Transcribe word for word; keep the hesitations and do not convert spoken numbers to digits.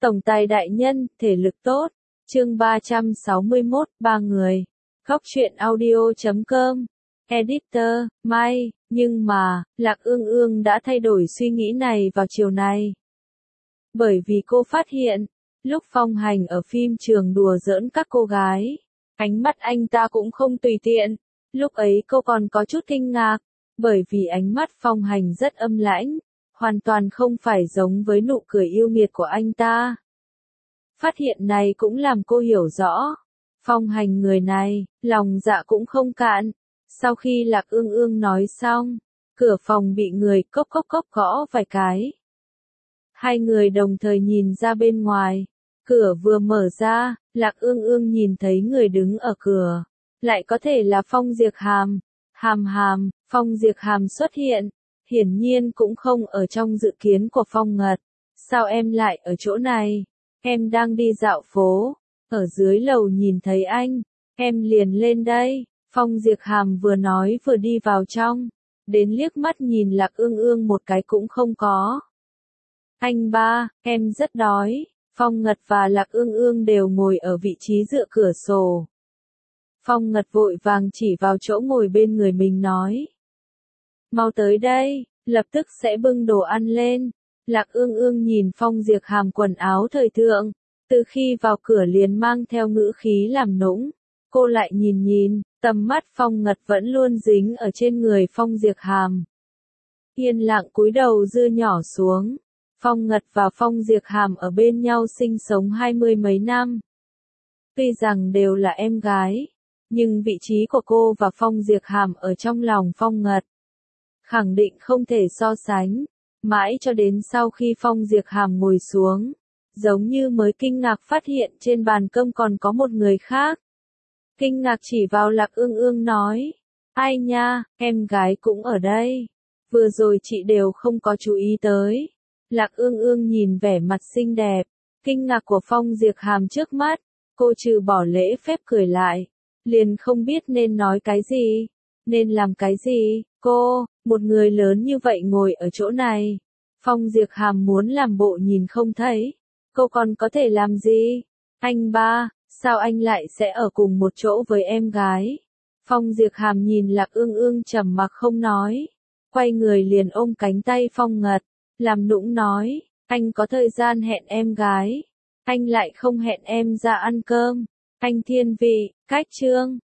Tổng tài đại nhân, thể lực tốt. Chương ba trăm sáu mươi mốt, ba người. Góc truyện audio chấm com. Editor, Mai, nhưng mà, Lạc Ương Ương đã thay đổi suy nghĩ này vào chiều nay. Bởi vì cô phát hiện, lúc Phong Hành ở phim trường đùa giỡn các cô gái, ánh mắt anh ta cũng không tùy tiện. Lúc ấy cô còn có chút kinh ngạc, bởi vì ánh mắt Phong Hành rất âm lãnh, hoàn toàn không phải giống với nụ cười yêu nghiệt của anh ta. Phát hiện này cũng làm cô hiểu rõ, Phong Hành người này, lòng dạ cũng không cạn. Sau khi Lạc Ương Ương nói xong, cửa phòng bị người cốc cốc cốc gõ vài cái. Hai người đồng thời nhìn ra bên ngoài, cửa vừa mở ra, Lạc Ương Ương nhìn thấy người đứng ở cửa, lại có thể là Phong Diệc Hàm. Hàm Hàm, Phong Diệc Hàm xuất hiện, hiển nhiên cũng không ở trong dự kiến của Phong Ngật. Sao em lại ở chỗ này? Em đang đi dạo phố, ở dưới lầu nhìn thấy anh, em liền lên đây. Phong Diệc Hàm vừa nói vừa đi vào trong, đến liếc mắt nhìn Lạc Ương Ương một cái cũng không có. Anh ba, em rất đói. Phong Ngật và Lạc Ương Ương đều ngồi ở vị trí dựa cửa sổ. Phong Ngật vội vàng chỉ vào chỗ ngồi bên người mình nói. Mau tới đây, lập tức sẽ bưng đồ ăn lên. Lạc Ương Ương nhìn Phong Diệc Hàm quần áo thời thượng, từ khi vào cửa liền mang theo ngữ khí làm nũng. Cô lại nhìn nhìn, tầm mắt Phong Ngật vẫn luôn dính ở trên người Phong Diệc Hàm. Yên lặng cúi đầu dưa nhỏ xuống. Phong Ngật và Phong Diệc Hàm ở bên nhau sinh sống hai mươi mấy năm. Tuy rằng đều là em gái, nhưng vị trí của cô và Phong Diệc Hàm ở trong lòng Phong Ngật khẳng định không thể so sánh. Mãi cho đến sau khi Phong Diệc Hàm ngồi xuống, giống như mới kinh ngạc phát hiện trên bàn cơm còn có một người khác. Kinh ngạc chỉ vào Lạc Ương Ương nói, ai nha, em gái cũng ở đây. Vừa rồi chị đều không có chú ý tới. Lạc Ương Ương nhìn vẻ mặt xinh đẹp, kinh ngạc của Phong Diệc Hàm trước mắt, cô trừ bỏ lễ phép cười lại, liền không biết nên nói cái gì, nên làm cái gì. Cô, một người lớn như vậy ngồi ở chỗ này. Phong Diệc Hàm muốn làm bộ nhìn không thấy. Cô còn có thể làm gì? Anh ba, sao anh lại sẽ ở cùng một chỗ với em gái? Phong Diệc Hàm nhìn Lạc Ương Ương trầm mặc không nói, quay người liền ôm cánh tay Phong Ngật, làm nũng nói, anh có thời gian hẹn em gái, anh lại không hẹn em ra ăn cơm. Anh thiên vị, cách chương.